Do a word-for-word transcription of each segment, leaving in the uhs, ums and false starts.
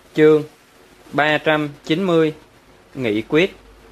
Chương ba trăm chín mươi. Nghị quyết.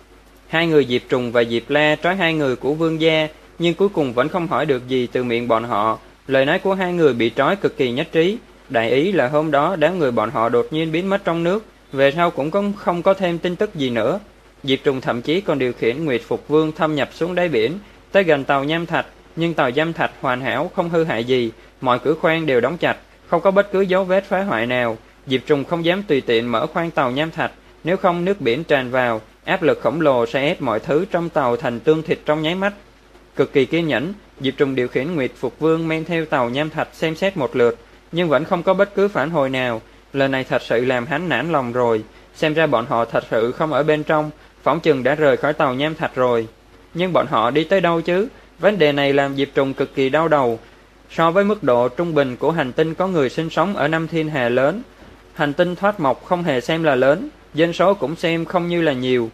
Hai người Diệp Trùng và Diệp La trói hai người của Vương gia, nhưng cuối cùng vẫn không hỏi được gì từ miệng bọn họ. Lời nói của hai người bị trói cực kỳ nhất trí. Đại ý là hôm đó đám người bọn họ đột nhiên biến mất trong nước, về sau cũng không, không có thêm tin tức gì nữa. Diệp Trùng thậm chí còn điều khiển Nguyệt Phục Vương thâm nhập xuống đáy biển, tới gần tàu Nham Thạch, nhưng tàu Nham Thạch hoàn hảo, không hư hại gì, mọi cửa khoang đều đóng chặt, không có bất cứ dấu vết phá hoại nào. Diệp Trùng không dám tùy tiện mở khoang tàu Nham Thạch, nếu không nước biển tràn vào, áp lực khổng lồ sẽ ép mọi thứ trong tàu thành tương thịt trong nháy mắt. Cực kỳ kiên nhẫn, Diệp Trùng điều khiển Nguyệt Phục Vương men theo tàu Nham Thạch xem xét một lượt, nhưng vẫn không có bất cứ phản hồi nào. Lần này thật sự làm hắn nản lòng rồi, xem ra bọn họ thật sự không ở bên trong, phỏng chừng đã rời khỏi tàu Nham Thạch rồi. Nhưng bọn họ đi tới đâu chứ? Vấn đề này làm Diệp Trùng cực kỳ đau đầu. So với mức độ trung bình của hành tinh có người sinh sống ở năm thiên hà lớn, hành tinh thoát mộc không hề xem là lớn, dân số cũng xem không như là nhiều.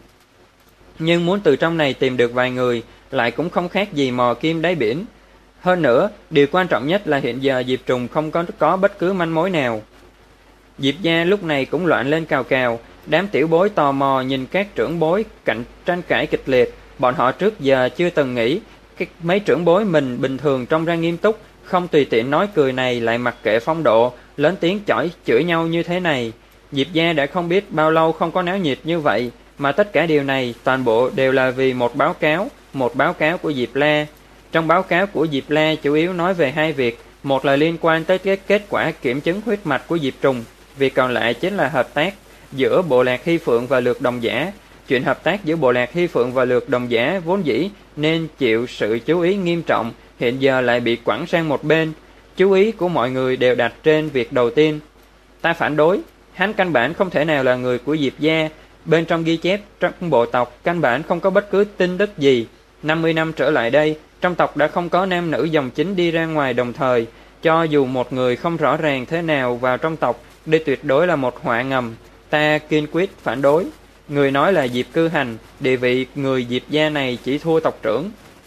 Nhưng muốn từ trong này tìm được vài người, lại cũng không khác gì mò kim đáy biển. Hơn nữa, điều quan trọng nhất là hiện giờ Diệp Trùng không có, có bất cứ manh mối nào. Diệp gia lúc này cũng loạn lên cào cào, đám tiểu bối tò mò nhìn các trưởng bối cạnh tranh cãi kịch liệt. Bọn họ trước giờ chưa từng nghĩ cái mấy trưởng bối mình bình thường trông ra nghiêm túc, không tùy tiện nói cười này lại mặc kệ phong độ, lớn tiếng chỏi chửi nhau như thế này. Diệp gia đã không biết bao lâu không có náo nhiệt như vậy, mà tất cả điều này toàn bộ đều là vì một báo cáo, một báo cáo của Diệp La. Trong báo cáo của Diệp La chủ yếu nói về hai việc, một là liên quan tới cái kết quả kiểm chứng huyết mạch của Diệp Trùng, việc còn lại chính là hợp tác giữa Bộ Lạc Hy Phượng và Lược Đồng Giả. Chuyện hợp tác giữa Bộ Lạc Hy Phượng và Lược Đồng Giả vốn dĩ nên chịu sự chú ý nghiêm trọng, hiện giờ lại bị quẳng sang một bên. Chú ý của mọi người đều đặt trên việc đầu tiên. Ta phản đối, hắn căn bản không thể nào là người của Diệp gia. Bên trong ghi chép trong bộ tộc căn bản không có bất cứ tin tức gì. năm mươi năm trở lại đây, trong tộc đã không có nam nữ dòng chính đi ra ngoài đồng thời. Cho dù một người không rõ ràng thế nào vào trong tộc, đây tuyệt đối là một họa ngầm. Ta kiên quyết phản đối. Người nói là Diệp Cư Hành, địa vị người Diệp gia này chỉ thua tộc trưởng.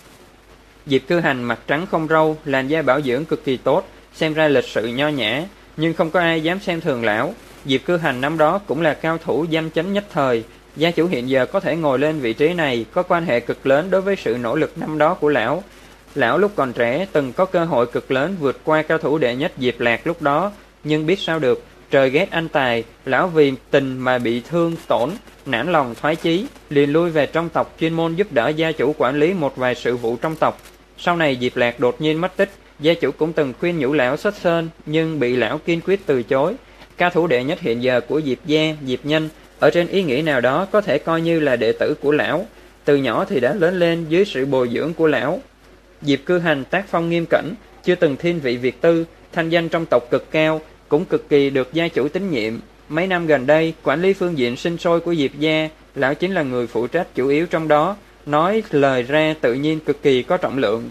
Diệp Cư Hành mặt trắng không râu, làn da bảo dưỡng cực kỳ tốt, xem ra lịch sự nho nhã, nhưng không có ai dám xem thường lão. Diệp Cư Hành năm đó cũng là cao thủ danh chánh nhất thời, gia chủ hiện giờ có thể ngồi lên vị trí này có quan hệ cực lớn đối với sự nỗ lực năm đó của lão. Lão lúc còn trẻ từng có cơ hội cực lớn vượt qua cao thủ đệ nhất Diệp Lạc lúc đó, nhưng biết sao được, trời ghét anh tài, lão vì tình mà bị thương tổn, nản lòng thoái chí, liền lui về trong tộc chuyên môn giúp đỡ gia chủ quản lý một vài sự vụ trong tộc. Sau này Diệp Lạc đột nhiên mất tích, gia chủ cũng từng khuyên nhủ lão xuất sơn, nhưng bị lão kiên quyết từ chối. Cao thủ đệ nhất hiện giờ của Diệp gia, Diệp Nhân, ở trên ý nghĩa nào đó có thể coi như là đệ tử của lão, từ nhỏ thì đã lớn lên dưới sự bồi dưỡng của lão. Diệp Cư Hành tác phong nghiêm cẩn, chưa từng thiên vị Việt tư, thanh danh trong tộc cực cao, cũng cực kỳ được gia chủ tín nhiệm. Mấy năm gần đây, quản lý phương diện sinh sôi của Diệp gia, lão chính là người phụ trách chủ yếu trong đó, nói lời ra tự nhiên cực kỳ có trọng lượng.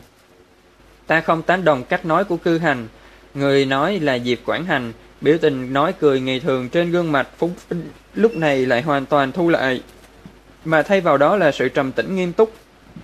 Ta không tán đồng cách nói của Cư Hành. Người nói là Diệp Quảng Hành, biểu tình nói cười ngày thường trên gương mặt phúng phính lúc này lại hoàn toàn thu lại, mà thay vào đó là sự trầm tĩnh nghiêm túc.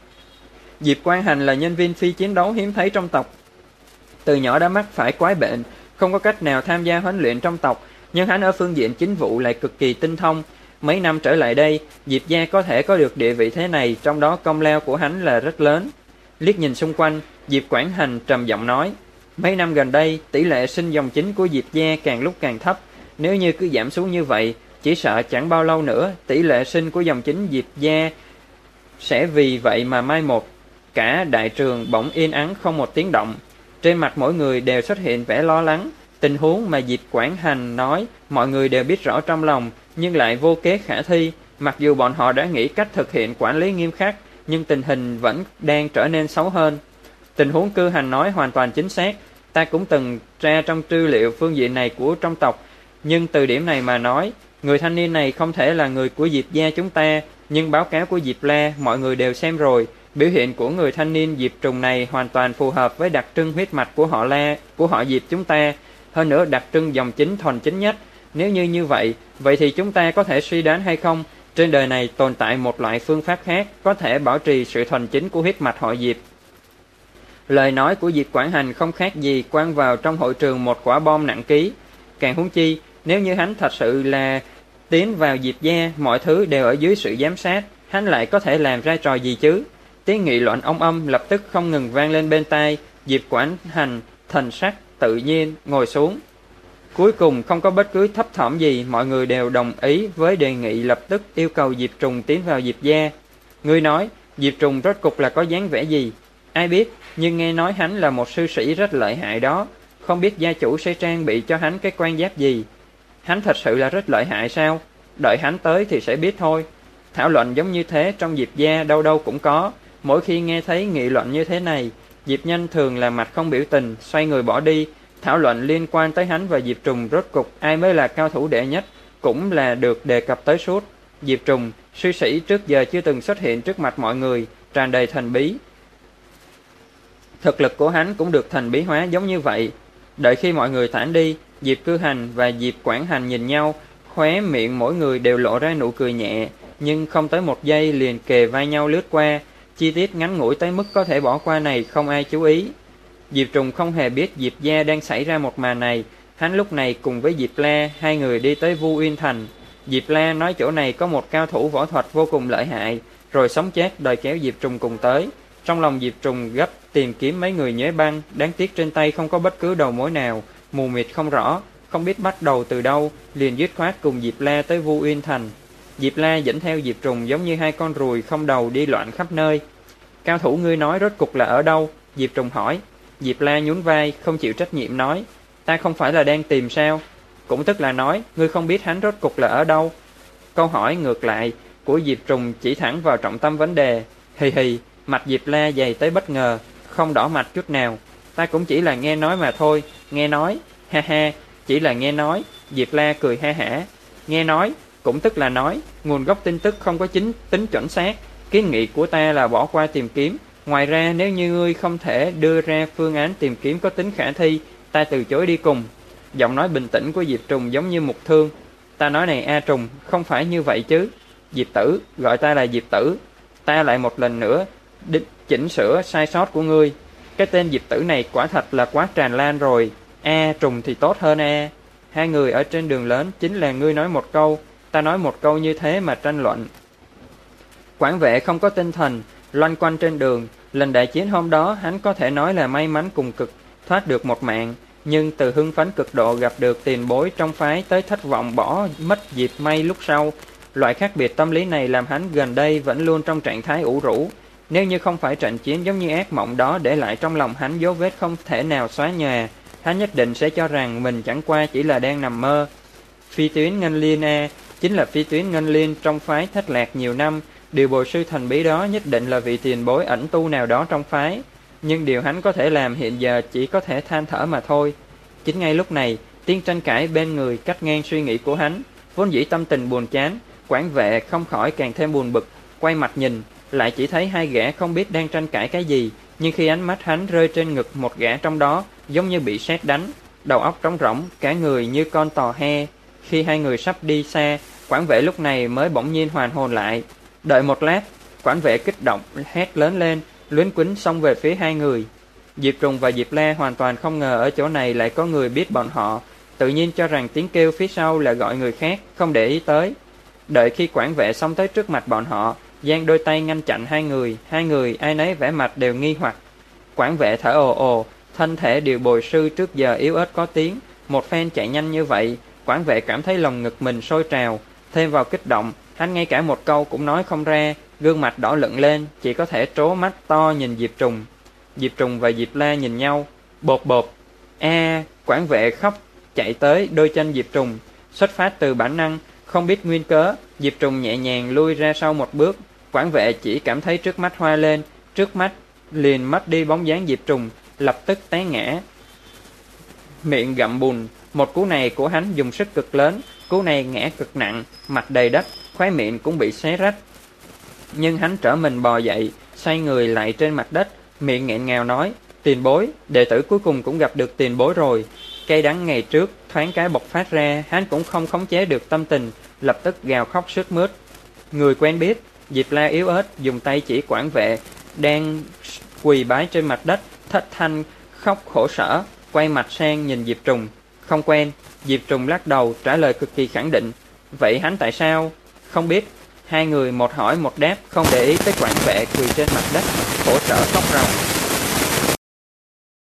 Diệp Quang Hành là nhân viên phi chiến đấu hiếm thấy trong tộc. Từ nhỏ đã mắc phải quái bệnh, không có cách nào tham gia huấn luyện trong tộc, nhưng hắn ở phương diện chính vụ lại cực kỳ tinh thông. Mấy năm trở lại đây, Diệp gia có thể có được địa vị thế này, trong đó công lao của hắn là rất lớn. Liếc nhìn xung quanh, Diệp Quảng Hành trầm giọng nói, mấy năm gần đây, tỷ lệ sinh dòng chính của Diệp gia càng lúc càng thấp. Nếu như cứ giảm xuống như vậy, chỉ sợ chẳng bao lâu nữa, tỷ lệ sinh của dòng chính Diệp gia sẽ vì vậy mà mai một. Cả đại trường bỗng yên ắng không một tiếng động. Trên mặt mỗi người đều xuất hiện vẻ lo lắng. Tình huống mà Diệp Quảng Hành nói, mọi người đều biết rõ trong lòng, nhưng lại vô kế khả thi. Mặc dù bọn họ đã nghĩ cách thực hiện quản lý nghiêm khắc, nhưng tình hình vẫn đang trở nên xấu hơn. Tình huống Cư Hành nói hoàn toàn chính xác. Ta cũng từng tra trong tư liệu phương diện này của trong tộc, nhưng từ điểm này mà nói, người thanh niên này không thể là người của Diệp gia chúng ta. Nhưng báo cáo của Diệp La mọi người đều xem rồi. Biểu hiện của người thanh niên Diệp Trùng này hoàn toàn phù hợp với đặc trưng huyết mạch của họ La, của họ Diệp chúng ta. Hơn nữa đặc trưng dòng chính thuần chính nhất. Nếu như như vậy, vậy thì chúng ta có thể suy đoán hay không, trên đời này tồn tại một loại phương pháp khác có thể bảo trì sự thuần chính của huyết mạch họ Diệp. Lời nói của Diệp Quảng Hành không khác gì quăng vào trong hội trường một quả bom nặng ký. Càng huống chi, Nếu như hắn thật sự là tiến vào Diệp gia, mọi thứ đều ở dưới sự giám sát, hắn lại có thể làm ra trò gì chứ? Tiếng nghị luận ong âm lập tức không ngừng vang lên bên tai. Diệp Quảng Hành thần sắc tự nhiên ngồi xuống. Cuối cùng không có bất cứ thấp thỏm gì, mọi người đều đồng ý với đề nghị lập tức yêu cầu Diệp Trùng tiến vào Diệp gia. Ngươi nói, Diệp Trùng rốt cục là có dáng vẻ gì? Ai biết, nhưng nghe nói hắn là một sư sĩ rất lợi hại đó. Không biết gia chủ sẽ trang bị cho hắn cái quan giáp gì? Hắn thật sự là rất lợi hại sao? Đợi hắn tới thì sẽ biết thôi. Thảo luận giống như thế trong Diệp gia đâu đâu cũng có. Mỗi khi nghe thấy nghị luận như thế này, Diệp Nhanh thường là mặt không biểu tình, xoay người bỏ đi. Thảo luận liên quan tới hắn và Diệp Trùng rốt cục ai mới là cao thủ đệ nhất cũng là được đề cập tới suốt. Diệp Trùng, sư sĩ trước giờ chưa từng xuất hiện trước mặt mọi người, tràn đầy thần bí. Thực lực của hắn cũng được thần bí hóa giống như vậy. Đợi khi mọi người tản đi, Diệp Cư Hành và Diệp Quảng Hành nhìn nhau, khóe miệng mỗi người đều lộ ra nụ cười nhẹ, nhưng không tới một giây liền kề vai nhau lướt qua. Chi tiết ngắn ngủi tới mức có thể bỏ qua này không ai chú ý. Diệp Trùng không hề biết Diệp gia đang xảy ra một màn này. Hắn lúc này cùng với Diệp La, hai người đi tới Vu Uyên Thành. Diệp La nói chỗ này có một cao thủ võ thuật vô cùng lợi hại, rồi sống chết đòi kéo Diệp Trùng cùng tới. Trong lòng Diệp Trùng gấp tìm kiếm mấy người nhuế băng, đáng tiếc trên tay không có bất cứ đầu mối nào, mù mịt không rõ, không biết bắt đầu từ đâu, liền dứt khoát cùng Diệp La tới Vu Uyên Thành. Diệp La dẫn theo Diệp Trùng giống như hai con ruồi không đầu đi loạn khắp nơi. Cao thủ ngươi nói rốt cục là ở đâu? Diệp Trùng hỏi. Diệp La nhún vai, không chịu trách nhiệm nói, ta không phải là đang tìm sao? Cũng tức là nói, ngươi không biết hắn rốt cục là ở đâu? Câu hỏi ngược lại của Diệp Trùng chỉ thẳng vào trọng tâm vấn đề. Hì hì, mặt Diệp La dày tới bất ngờ, không đỏ mặt chút nào. Ta cũng chỉ là nghe nói mà thôi, nghe nói, ha ha, chỉ là nghe nói. Diệp La cười ha hả. Nghe nói, cũng tức là nói, nguồn gốc tin tức không có chính tính chuẩn xác. Kiến nghị của ta là bỏ qua tìm kiếm. Ngoài ra nếu như ngươi không thể đưa ra phương án tìm kiếm có tính khả thi, ta từ chối đi cùng. Giọng nói bình tĩnh của Diệp Trùng giống như mục thương. Ta nói này A Trùng, không phải như vậy chứ. Diệp Tử, gọi ta là Diệp Tử. Ta lại một lần nữa đích chỉnh sửa sai sót của ngươi. Cái tên Diệp Tử này quả thật là quá tràn lan rồi. A Trùng thì tốt hơn A. Hai người ở trên đường lớn chính là ngươi nói một câu, ta nói một câu như thế mà tranh luận. Quản vệ không có tinh thần, loanh quanh trên đường. Lần đại chiến hôm đó hắn có thể nói là may mắn cùng cực, thoát được một mạng. Nhưng từ hưng phấn cực độ gặp được tiền bối trong phái tới thất vọng bỏ mất dịp may lúc sau. Loại khác biệt tâm lý này làm hắn gần đây vẫn luôn trong trạng thái ủ rũ. Nếu như không phải trận chiến giống như ác mộng đó để lại trong lòng hắn dấu vết không thể nào xóa nhòa, hắn nhất định sẽ cho rằng mình chẳng qua chỉ là đang nằm mơ. Phi tuyến Ngân Liên A chính là phi tuyến Ngân Liên trong phái thất lạc nhiều năm. Điều bồi sư thần bí đó nhất định là vị tiền bối ẩn tu nào đó trong phái. Nhưng điều hắn có thể làm hiện giờ chỉ có thể than thở mà thôi. Chính ngay lúc này, tiếng tranh cãi bên người cắt ngang suy nghĩ của hắn. Vốn dĩ tâm tình buồn chán, quản vệ không khỏi càng thêm buồn bực. Quay mặt nhìn, lại chỉ thấy hai gã không biết đang tranh cãi cái gì. Nhưng khi ánh mắt hắn rơi trên ngực một gã trong đó, giống như bị sét đánh, đầu óc trống rỗng, cả người như con tò he. Khi hai người sắp đi xa, quản vệ lúc này mới bỗng nhiên hoàn hồn lại. Đợi một lát, quản vệ kích động hét lớn lên, luyến quýnh xông về phía hai người. Diệp Trùng và Diệp La hoàn toàn không ngờ ở chỗ này lại có người biết bọn họ, tự nhiên cho rằng tiếng kêu phía sau là gọi người khác, không để ý tới. Đợi khi quản vệ xông tới trước mặt bọn họ, giang đôi tay ngăn chặn hai người, hai người ai nấy vẻ mặt đều nghi hoặc. Quản vệ thở ồ ồ, thân thể điều bồi sư trước giờ yếu ớt có tiếng, một phen chạy nhanh như vậy, quản vệ cảm thấy lòng ngực mình sôi trào, thêm vào kích động, hắn ngay cả một câu cũng nói không ra, gương mặt đỏ lựng lên, chỉ có thể trố mắt to nhìn Diệp Trùng. Diệp Trùng và Diệp La nhìn nhau, bột bột. A, quản vệ khóc chạy tới đôi chân Diệp Trùng, xuất phát từ bản năng, không biết nguyên cớ, Diệp Trùng nhẹ nhàng lui ra sau một bước, quản vệ chỉ cảm thấy trước mắt hoa lên, trước mắt liền mất đi bóng dáng Diệp Trùng, lập tức té ngã. Miệng gặm bùn, một cú này của hắn dùng sức cực lớn, cú này ngã cực nặng, mặt đầy đất, khóe miệng cũng bị xé rách. Nhưng hắn trở mình bò dậy, xoay người lại trên mặt đất, miệng nghẹn ngào nói, tiền bối, đệ tử cuối cùng cũng gặp được tiền bối rồi. Cay đắng ngày trước, thoáng cái bộc phát ra, hắn cũng không khống chế được tâm tình, lập tức gào khóc sướt mướt. Người quen biết, Diệp La yếu ớt, dùng tay chỉ quản vệ, đang quỳ bái trên mặt đất, thất thanh, khóc khổ sở, quay mặt sang nhìn Diệp Trùng. Không quen, Diệp Trùng lắc đầu trả lời cực kỳ khẳng định. Vậy hắn tại sao? Không biết. Hai người một hỏi một đáp, không để ý tới quản vệ quỳ trên mặt đất, khổ sở khóc ròng.